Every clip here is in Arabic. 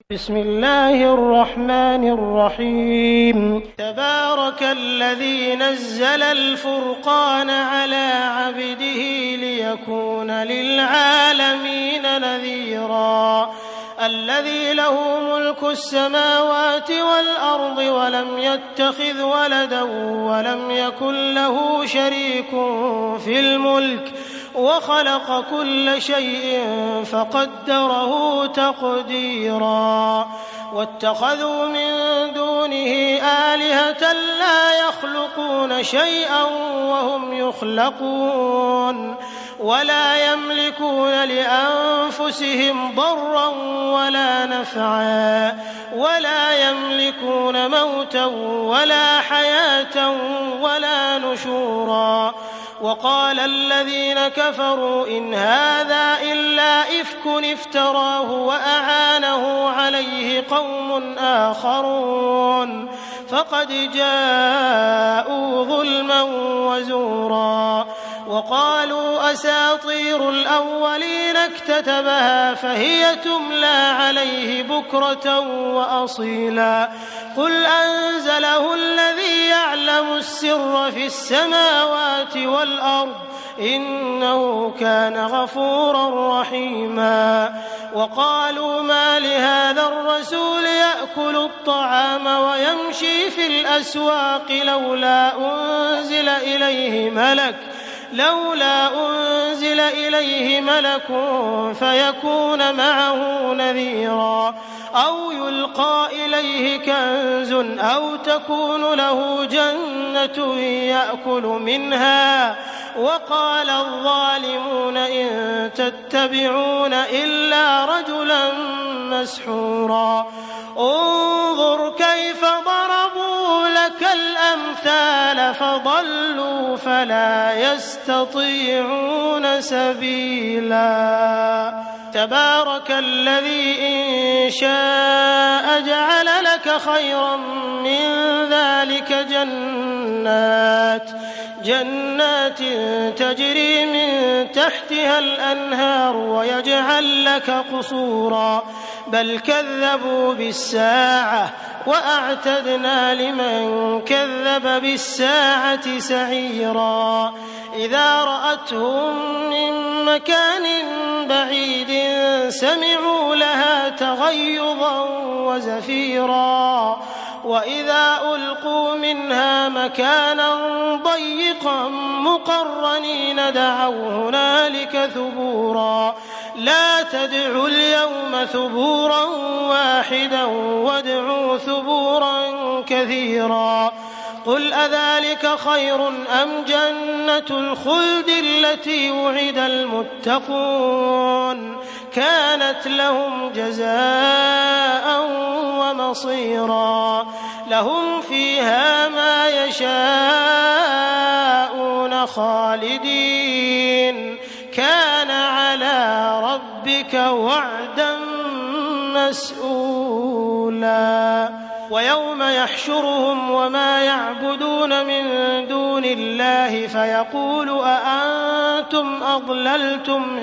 بسم الله الرحمن الرحيم تبارك الذي نزل الفرقان على عبده ليكون للعالمين نذيرا الذي له ملك السماوات والأرض ولم يتخذ ولدا ولم يكن له شريك في الملك وخلق كل شيء فقدره تقديرا واتخذوا من دونه آلهة لا يخلقون شيئا وهم يخلقون ولا يملكون لأنفسهم ضرا ولا نفعا ولا يملكون موتا ولا حياة ولا نشورا وقال الذين كفروا إن هذا إلا إفك افتراه وأعانه عليه قوم آخرون فقد جاءوا ظلما وزورا وقالوا أساطير الأولين اكتتبها فهي تملى عليه بكرة وأصيلا قل أنزله الذي يعلم السر في السماوات والأرض إنه كان غفورا رحيما وقالوا ما لهذا الرسول يأكل الطعام ويمشي في الأسواق لولا أنزل إليه ملك فيكون معه نذيرا أو يلقى إليه كنز أو تكون له جنة يأكل منها وقال الظالمون إن تتبعون إلا رجلا مسحورا انظر كيف ضربوا لك الأمثال فضلوا فلا يستطيعون سبيلا تبارك الذي إن شاء جعل لك خيرا من ذلك جنات تجري من تحتها الأنهار ويجعل لك قصورا بل كذبوا بالساعة وأعتدنا لمن كذب بالساعة سعيرا إذا رأتهم من مكان بعيد سمعوا لها تغيظا وزفيرا وإذا ألقوا منها مكانا ضيقا مقرنين دعوا هنالك ثبورا لا تدعوا اليوم ثبورا واحدا وادعوا ثبورا كثيرا قل أذلك خير أم جنة الخلد التي وعد المتقون كانت لهم جزاء ومصيرا لهم فيها ما يشاءون خالدين كان على ربك وعدا مسئولا ويوم يحشرهم وما يعبدون من دون الله فيقول أأنتم أضللتم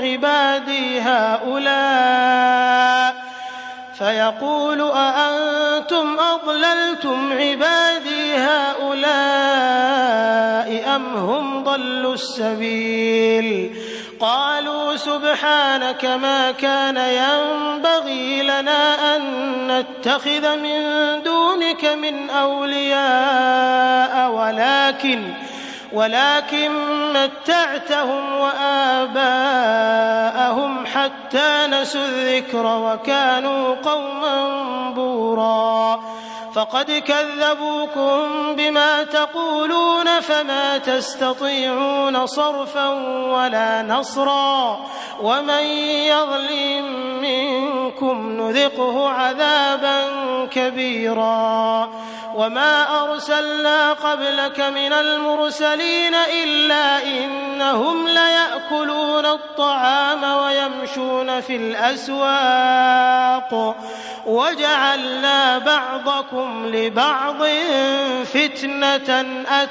عبادي هؤلاء أم هم ضلوا السبيل قالوا سبحانك ما كان ينبغي لنا أن نتخذ من دونك من أولياء ولكن متعتهم وآباءهم حتى نسوا الذكر وكانوا قوما بورا فقد كذبوكم بما تقولون فما تستطيعون صرفا ولا نصرا ومن يظلم منكم نذقه عذابا كبيرا وما أرسلنا قبلك من المرسلين إلا إنهم ليأكلون الطعام ويمشون في الأسواق وجعلنا بعضكم لبعض فتنة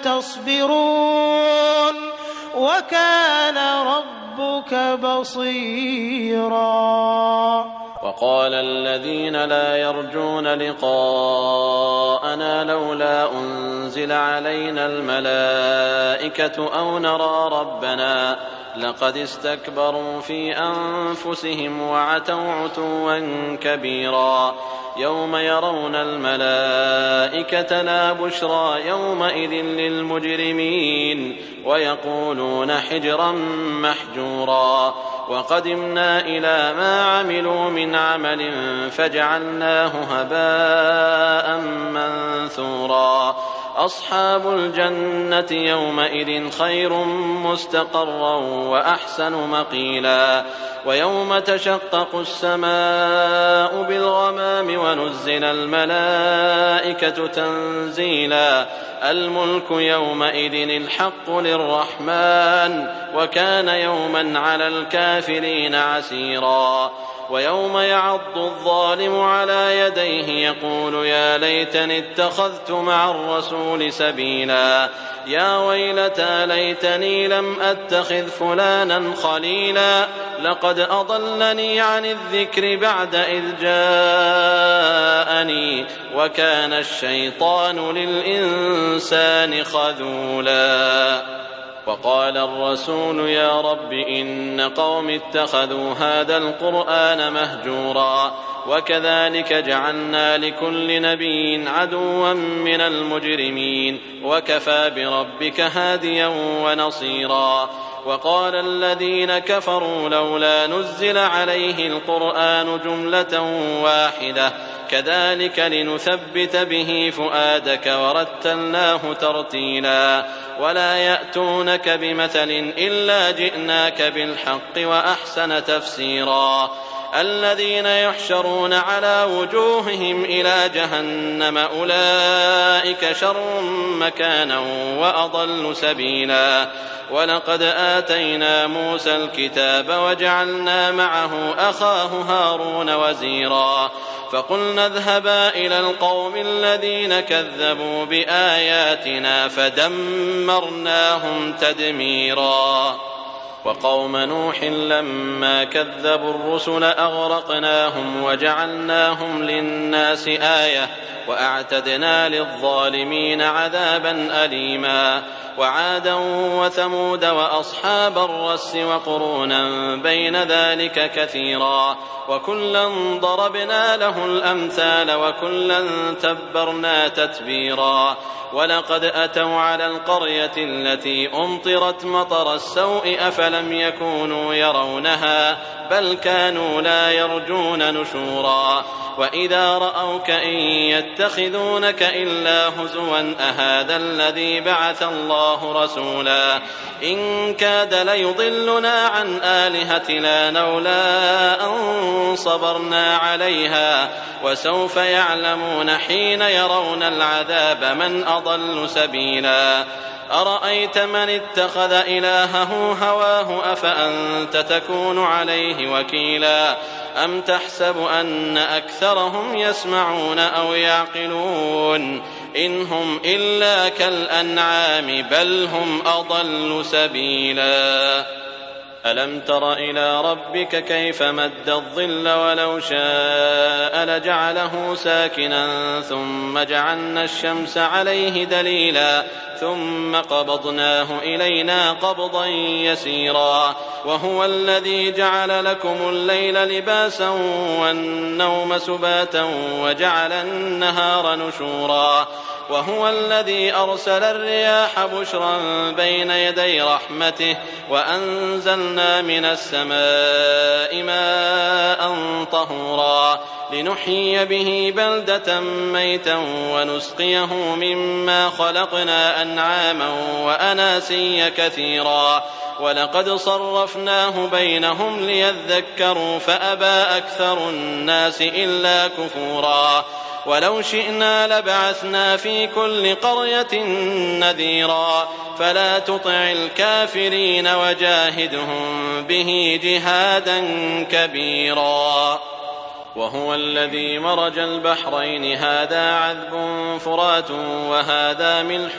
أتصبرون وكان ربك بصيرا وقال الذين لا يرجون لقاءنا لولا أنزل علينا الملائكة أو نرى ربنا لقد استكبروا في أنفسهم وعتوا عتوا كبيرا يوم يرون الملائكة لا بشرى يومئذ للمجرمين ويقولون حجرا محجورا وقدمنا إلى ما عملوا من عمل فجعلناه هباء منثورا أصحاب الجنة يومئذ خير مستقرا وأحسن مقيلا ويوم تشقق السماء بالغمام ونزل الملائكة تنزيلا الملك يومئذ الحق للرحمن وكان يوما على الكافرين عسيرا ويوم يعض الظالم على يديه يقول يا ليتني اتخذت مع الرسول سبيلا يا ويلتى ليتني لم أتخذ فلانا خليلا لقد أضلني عن الذكر بعد إذ جاءني وكان الشيطان للإنسان خذولا وقال الرسول يا رب إن قوم اتخذوا هذا القرآن مهجورا وكذلك جعلنا لكل نبي عدوا من المجرمين وكفى بربك هاديا ونصيرا وقال الذين كفروا لولا نزل عليه القرآن جملة واحدة كذلك لنثبت به فؤادك ورتلناه ترتيلا ولا يأتونك بمثل إلا جئناك بالحق وأحسن تفسيرا الذين يحشرون على وجوههم إلى جهنم أولئك شر مكانا وأضل سبيلا ولقد آتينا موسى الكتاب وجعلنا معه أخاه هارون وزيرا فقلنا اذهبا إلى القوم الذين كذبوا بآياتنا فدمرناهم تدميرا وقوم نوح لما كذبوا الرسل أغرقناهم وجعلناهم للناس آية وأعتدنا للظالمين عذابا أليما وعادا وثمود وأصحاب الرس وقرونا بين ذلك كثيرا وكلا ضربنا له الأمثال وكلا تبرنا تتبيرا ولقد أتوا على القرية التي أمطرت مطر السوء أفلم يكونوا يرونها بل كانوا لا يرجون نشورا وإذا رأوك إن يتخذونك إلا هزوا أهذا الذي بعث الله رسولا إن كاد ليضلنا عن آلهتنا لولا أن صبرنا عليها وسوف يعلمون حين يرون العذاب من أضل سبيلا أرأيت من اتخذ إلهه هواه أفأنت تكون عليه وكيلا أم تحسب أن أكثرهم يسمعون أو يعقلون إن هم إلا كالأنعام بل هم أضل سبيلا ألم تر إلى ربك كيف مد الظل ولو شاء لجعله ساكنا ثم جعلنا الشمس عليه دليلا ثم قبضناه إلينا قبضا يسيرا وهو الذي جعل لكم الليل لباسا والنوم سباتا وجعل النهار نشورا وهو الذي أرسل الرياح بشرا بين يدي رحمته وأنزلنا من السماء ماء طهورا لنحيي به بلدة ميتا ونسقيه مما خلقنا أنعاما وأناسيا كثيرا ولقد صرفناه بينهم ليذكروا فأبى أكثر الناس إلا كفورا ولو شئنا لبعثنا في كل قرية نذيرا فلا تطع الكافرين وجاهدهم به جهادا كبيرا وهو الذي مرج البحرين هذا عذب فرات وهذا ملح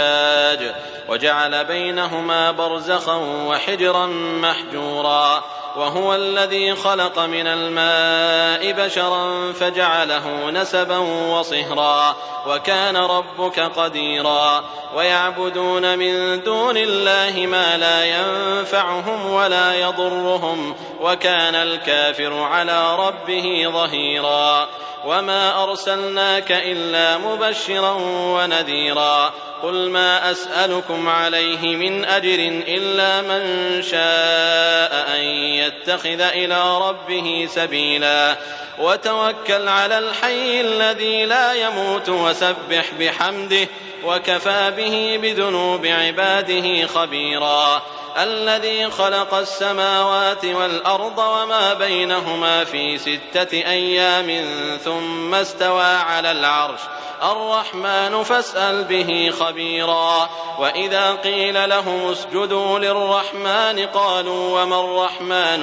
أجاج وجعل بينهما برزخا وحجرا محجورا وهو الذي خلق من الماء بشرا فجعله نسبا وصهرا وكان ربك قديرا ويعبدون من دون الله ما لا ينفعهم ولا يضرهم وكان الكافر على ربه ظهيرا وما أرسلناك إلا مبشرا ونذيرا قل ما أسألكم عليه من أجر إلا من شاء أن يتخذ إلى ربه سبيلا وتوكل على الحي الذي لا يموت وسبح بحمده وكفى به بذنوب عباده خبيرا الذي خلق السماوات والأرض وما بينهما في 6 أيام ثم استوى على العرش الرحمن فاسأل به خبيرا وإذا قيل لهم اسجدوا للرحمن قالوا وما الرحمن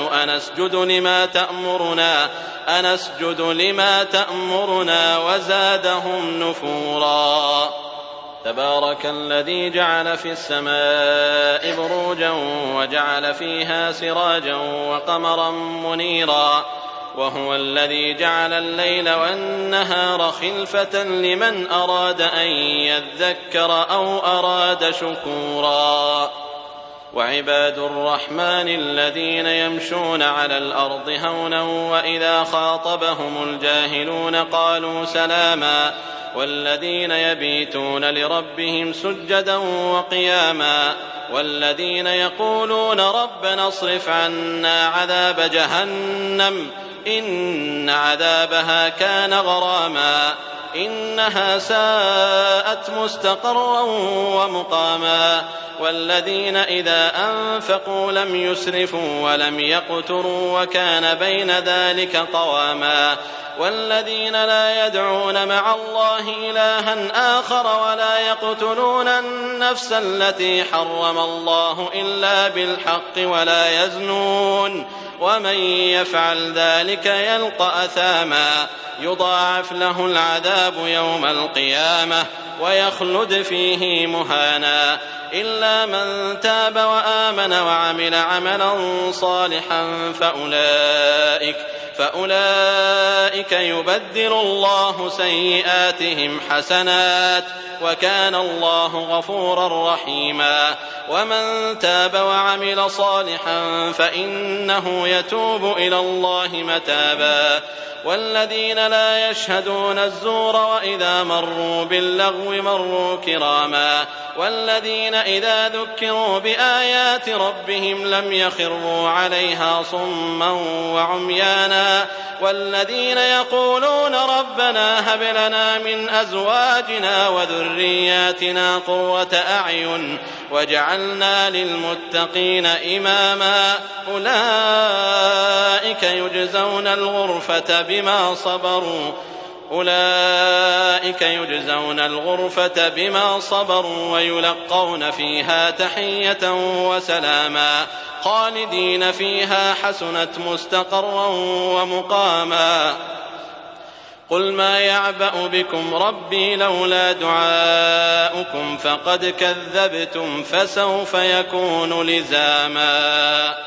أنسجد لما تأمرنا وزادهم نفورا تبارك الذي جعل في السماء بروجا وجعل فيها سراجا وقمرا منيرا وهو الذي جعل الليل والنهار خلفة لمن أراد أن يذكر أو أراد شكورا وعباد الرحمن الذين يمشون على الأرض هونا وإذا خاطبهم الجاهلون قالوا سلاما والذين يبيتون لربهم سجدا وقياما والذين يقولون ربنا اصرف عنا عذاب جهنم إن عذابها كان غراما إنها ساءت مستقرا ومقاما والذين إذا أنفقوا لم يسرفوا ولم يقتروا وكان بين ذلك قواما والذين لا يدعون مع الله إلها آخر ولا يقتلون النفس التي حرم الله إلا بالحق ولا يزنون ومن يفعل ذلك يلقى أثاما يضاعف له العذاب يوم القيامة ويخلد فيه مهانا إلا من تاب وآمن وعمل عملا صالحا فأولئك يبدل الله سيئاتهم حسنات وكان الله غفورا رحيما ومن تاب وعمل صالحا فإنه يتوب إلى الله متابا والذين لا يشهدون الزور وإذا مروا باللغو مروا كراما والذين إذا ذكروا بآيات ربهم لم يخروا عليها صما وعميانا والذين يقولون ربنا هب لنا من أزواجنا وذرياتنا قرة أعين وجعلنا للمتقين إماما أولئك يجزون الغرفة بما صبروا ويلقون فيها تحية وسلاما خالدين فيها حسنت مستقرا ومقاما قل ما يعبأ بكم ربي لولا دعاؤكم فقد كذبتم فسوف يكون لزاما